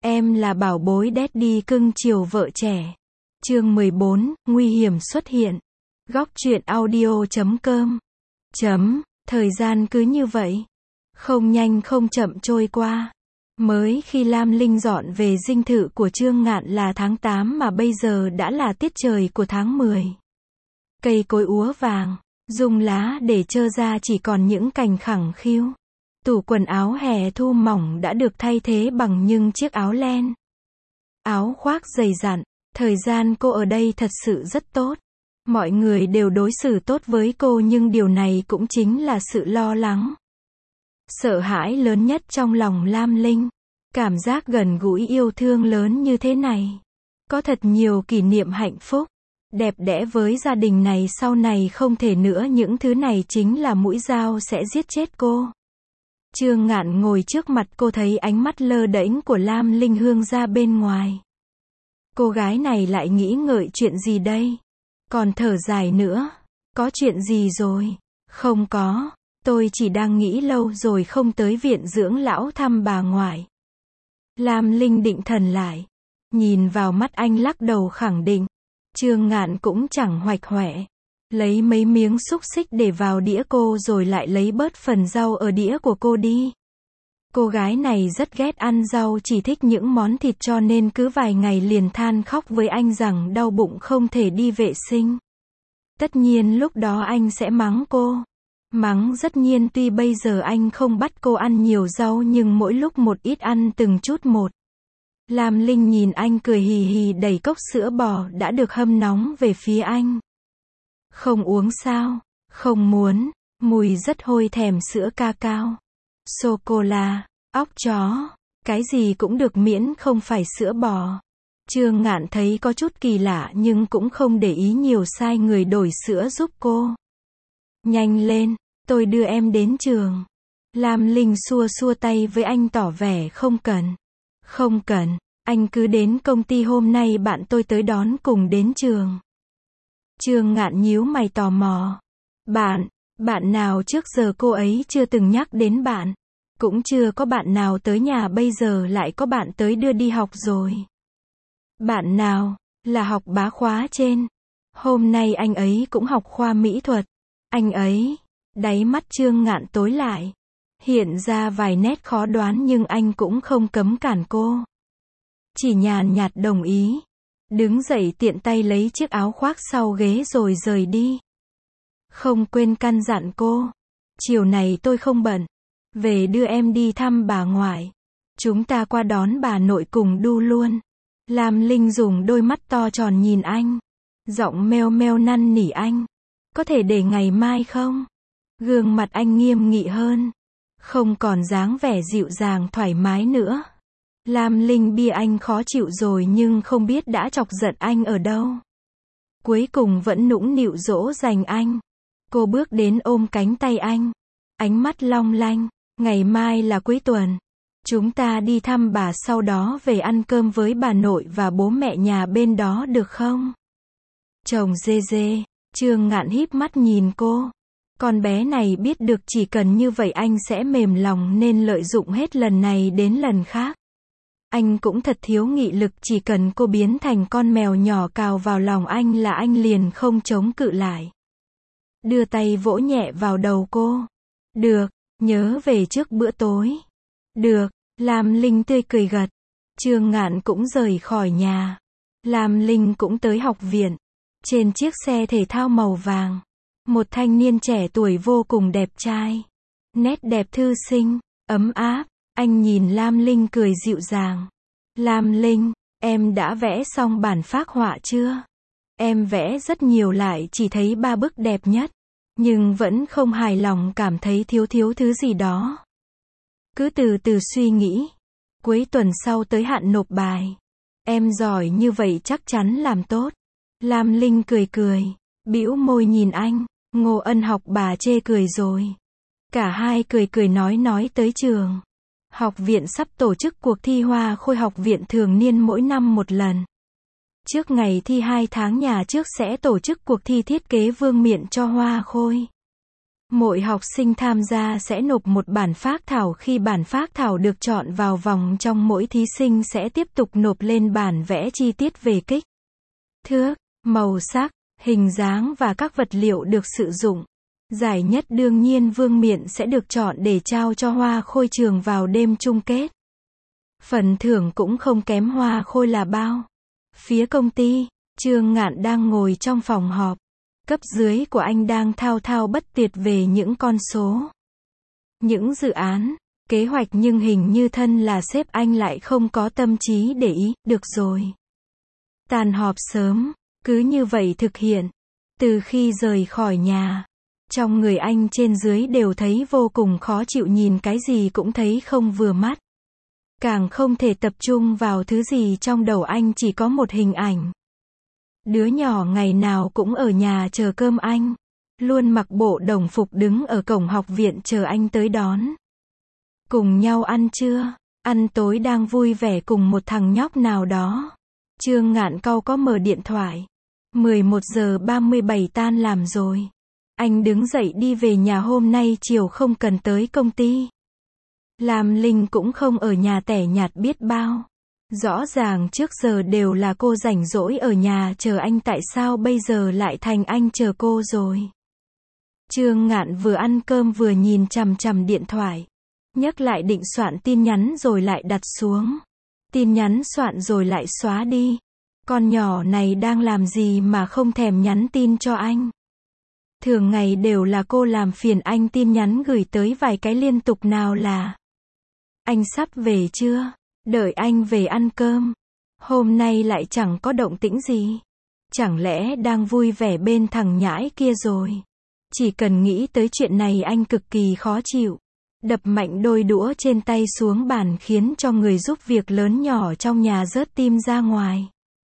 Em là bảo bối daddy cưng chiều vợ trẻ. Chương 14, nguy hiểm xuất hiện. Góc truyện audio.com. Thời gian cứ như vậy, không nhanh không chậm trôi qua. Mới khi Lam Linh dọn về dinh thự của Trương Ngạn là tháng 8 mà bây giờ đã là tiết trời của tháng 10. Cây cối úa vàng, rung lá để trơ ra chỉ còn những cành khẳng khiu. Tủ quần áo hè thu mỏng đã được thay thế bằng những chiếc áo len. Áo khoác dày dặn, thời gian cô ở đây thật sự rất tốt. Mọi người đều đối xử tốt với cô nhưng điều này cũng chính là sự lo lắng. Sợ hãi lớn nhất trong lòng Lam Linh. Cảm giác gần gũi yêu thương lớn như thế này. Có thật nhiều kỷ niệm hạnh phúc, đẹp đẽ với gia đình này sau này không thể nữa, những thứ này chính là mũi dao sẽ giết chết cô. Trương Ngạn ngồi trước mặt cô thấy ánh mắt lơ đễnh của Lam Linh hướng ra bên ngoài. Cô gái này lại nghĩ ngợi chuyện gì đây? Còn thở dài nữa. Có chuyện gì rồi? Không có, tôi chỉ đang nghĩ lâu rồi không tới viện dưỡng lão thăm bà ngoại. Lam Linh định thần lại. Nhìn vào mắt anh lắc đầu khẳng định. Trương Ngạn cũng chẳng hoạch hoẹ. Lấy mấy miếng xúc xích để vào đĩa cô rồi lại lấy bớt phần rau ở đĩa của cô đi. Cô gái này rất ghét ăn rau, chỉ thích những món thịt cho nên cứ vài ngày liền than khóc với anh rằng đau bụng không thể đi vệ sinh. Tất nhiên lúc đó anh sẽ mắng cô. Mắng rất nhiên, tuy bây giờ anh không bắt cô ăn nhiều rau nhưng mỗi lúc một ít ăn từng chút một. Lam Linh nhìn anh cười hì hì đẩy cốc sữa bò đã được hâm nóng về phía anh. Không uống sao? Không muốn. Mùi rất hôi, thèm sữa cacao, sô-cô-la, óc chó, cái gì cũng được miễn không phải sữa bò. Trương Ngạn thấy có chút kỳ lạ nhưng cũng không để ý nhiều, sai người đổi sữa giúp cô. Nhanh lên, tôi đưa em đến trường. Lam Linh xua xua tay với anh tỏ vẻ không cần. Không cần, anh cứ đến công ty, hôm nay bạn tôi tới đón cùng đến trường. Trương Ngạn nhíu mày tò mò. Bạn nào? Trước giờ cô ấy chưa từng nhắc đến bạn. Cũng chưa có bạn nào tới nhà, bây giờ lại có bạn tới đưa đi học rồi. Bạn nào? Là học bá khóa trên. Hôm nay anh ấy cũng học khoa mỹ thuật. Anh ấy. Đáy mắt Trương Ngạn tối lại. Hiện ra vài nét khó đoán nhưng anh cũng không cấm cản cô. Chỉ nhàn nhạt đồng ý. Đứng dậy tiện tay lấy chiếc áo khoác sau ghế rồi rời đi. Không quên căn dặn cô. Chiều này tôi không bận. Về đưa em đi thăm bà ngoại. Chúng ta qua đón bà nội cùng đu luôn. Lam Linh dùng đôi mắt to tròn nhìn anh. Giọng meo meo năn nỉ anh. Có thể để ngày mai không? Gương mặt anh nghiêm nghị hơn. Không còn dáng vẻ dịu dàng thoải mái nữa. Lam Linh bia anh khó chịu rồi nhưng không biết đã chọc giận anh ở đâu. Cuối cùng vẫn nũng nịu dỗ dành anh. Cô bước đến ôm cánh tay anh. Ánh mắt long lanh. Ngày mai là cuối tuần. Chúng ta đi thăm bà, sau đó về ăn cơm với bà nội và bố mẹ nhà bên đó được không? Chồng dê dê. Trương Ngạn híp mắt nhìn cô. Con bé này biết được chỉ cần như vậy anh sẽ mềm lòng nên lợi dụng hết lần này đến lần khác. Anh cũng thật thiếu nghị lực, chỉ cần cô biến thành con mèo nhỏ cào vào lòng anh là anh liền không chống cự lại. Đưa tay vỗ nhẹ vào đầu cô. Được, nhớ về trước bữa tối. Được, Lam Linh tươi cười gật. Trương Ngạn cũng rời khỏi nhà. Lam Linh cũng tới học viện. Trên chiếc xe thể thao màu vàng, một thanh niên trẻ tuổi vô cùng đẹp trai. Nét đẹp thư sinh, ấm áp. Anh nhìn Lam Linh cười dịu dàng. Lam Linh, em đã vẽ xong bản phác họa chưa? Em vẽ rất nhiều lại chỉ thấy 3 bức đẹp nhất. Nhưng vẫn không hài lòng, cảm thấy thiếu thứ gì đó. Cứ từ từ suy nghĩ. Cuối tuần sau tới hạn nộp bài. Em giỏi như vậy chắc chắn làm tốt. Lam Linh cười cười, bĩu môi nhìn anh. Ngô Ân học bà chê cười rồi. Cả hai cười nói tới trường. Học viện sắp tổ chức cuộc thi hoa khôi, học viện thường niên mỗi năm một lần. Trước ngày thi 2 tháng nhà trước sẽ tổ chức cuộc thi thiết kế vương miện cho hoa khôi. Mỗi học sinh tham gia sẽ nộp một bản phác thảo, khi bản phác thảo được chọn vào vòng trong, mỗi thí sinh sẽ tiếp tục nộp lên bản vẽ chi tiết về kích thước, màu sắc, hình dáng và các vật liệu được sử dụng. Giải nhất đương nhiên vương miện sẽ được chọn để trao cho Hoa Khôi trường vào đêm chung kết. Phần thưởng cũng không kém Hoa Khôi là bao. Phía công ty, Trương Ngạn đang ngồi trong phòng họp. Cấp dưới của anh đang thao thao bất tuyệt về những con số, những dự án, kế hoạch, nhưng hình như thân là sếp anh lại không có tâm trí để ý. Được rồi. Tàn họp sớm, cứ như vậy thực hiện. Từ khi rời khỏi nhà, trong người anh trên dưới đều thấy vô cùng khó chịu, nhìn cái gì cũng thấy không vừa mắt. Càng không thể tập trung vào thứ gì, trong đầu anh chỉ có một hình ảnh. Đứa nhỏ ngày nào cũng ở nhà chờ cơm anh. Luôn mặc bộ đồng phục đứng ở cổng học viện chờ anh tới đón. Cùng nhau ăn trưa, ăn tối đang vui vẻ cùng một thằng nhóc nào đó. Trương Ngạn cau có mở điện thoại. 11 giờ 37 tan làm rồi. Anh đứng dậy đi về nhà, hôm nay chiều không cần tới công ty. Lam Linh cũng không ở nhà, tẻ nhạt biết bao. Rõ ràng trước giờ đều là cô rảnh rỗi ở nhà chờ anh, tại sao bây giờ lại thành anh chờ cô rồi? Trương Ngạn vừa ăn cơm vừa nhìn chằm chằm điện thoại. Nhấc lại định soạn tin nhắn rồi lại đặt xuống. Tin nhắn soạn rồi lại xóa đi. Con nhỏ này đang làm gì mà không thèm nhắn tin cho anh? Thường ngày đều là cô làm phiền anh, tin nhắn gửi tới vài cái liên tục, nào là anh sắp về chưa? Đợi anh về ăn cơm. Hôm nay lại chẳng có động tĩnh gì. Chẳng lẽ đang vui vẻ bên thằng nhãi kia rồi? Chỉ cần nghĩ tới chuyện này anh cực kỳ khó chịu. Đập mạnh đôi đũa trên tay xuống bàn khiến cho người giúp việc lớn nhỏ trong nhà rớt tim ra ngoài.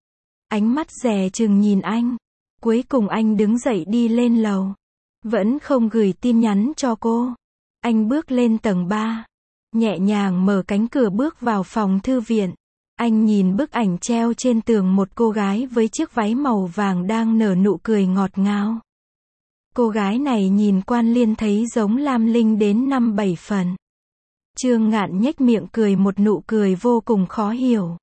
Ánh mắt dè chừng nhìn anh. Cuối cùng anh đứng dậy đi lên lầu. Vẫn không gửi tin nhắn cho cô. Anh bước lên tầng 3. Nhẹ nhàng mở cánh cửa bước vào phòng thư viện. Anh nhìn bức ảnh treo trên tường, một cô gái với chiếc váy màu vàng đang nở nụ cười ngọt ngào. Cô gái này nhìn Quan Liên thấy giống Lam Linh đến 5-7 phần. Trương Ngạn nhếch miệng cười một nụ cười vô cùng khó hiểu.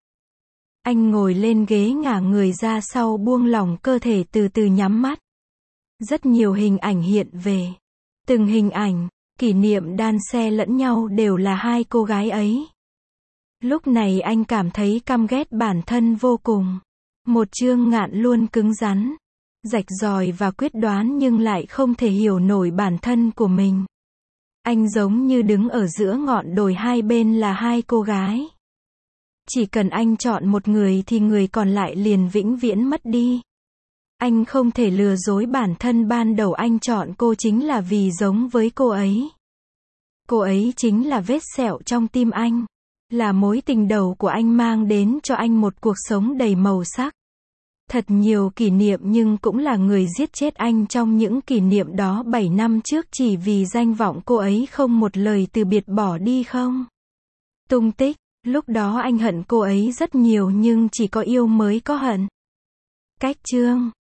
Anh ngồi lên ghế, ngả người ra sau, buông lỏng cơ thể, từ từ nhắm mắt. Rất nhiều hình ảnh hiện về. Từng hình ảnh, kỷ niệm đan xen lẫn nhau, đều là hai cô gái ấy. Lúc này anh cảm thấy căm ghét bản thân vô cùng. Một Trương Ngạn luôn cứng rắn, rạch ròi và quyết đoán, nhưng lại không thể hiểu nổi bản thân của mình. Anh giống như đứng ở giữa ngọn đồi, hai bên là hai cô gái. Chỉ cần anh chọn một người thì người còn lại liền vĩnh viễn mất đi. Anh không thể lừa dối bản thân, ban đầu anh chọn cô chính là vì giống với cô ấy. Cô ấy chính là vết sẹo trong tim anh. Là mối tình đầu của anh, mang đến cho anh một cuộc sống đầy màu sắc. Thật nhiều kỷ niệm, nhưng cũng là người giết chết anh trong những kỷ niệm đó 7 năm trước, chỉ vì danh vọng cô ấy không một lời từ biệt bỏ đi không. Tung tích, lúc đó anh hận cô ấy rất nhiều, nhưng chỉ có yêu mới có hận. Cách chương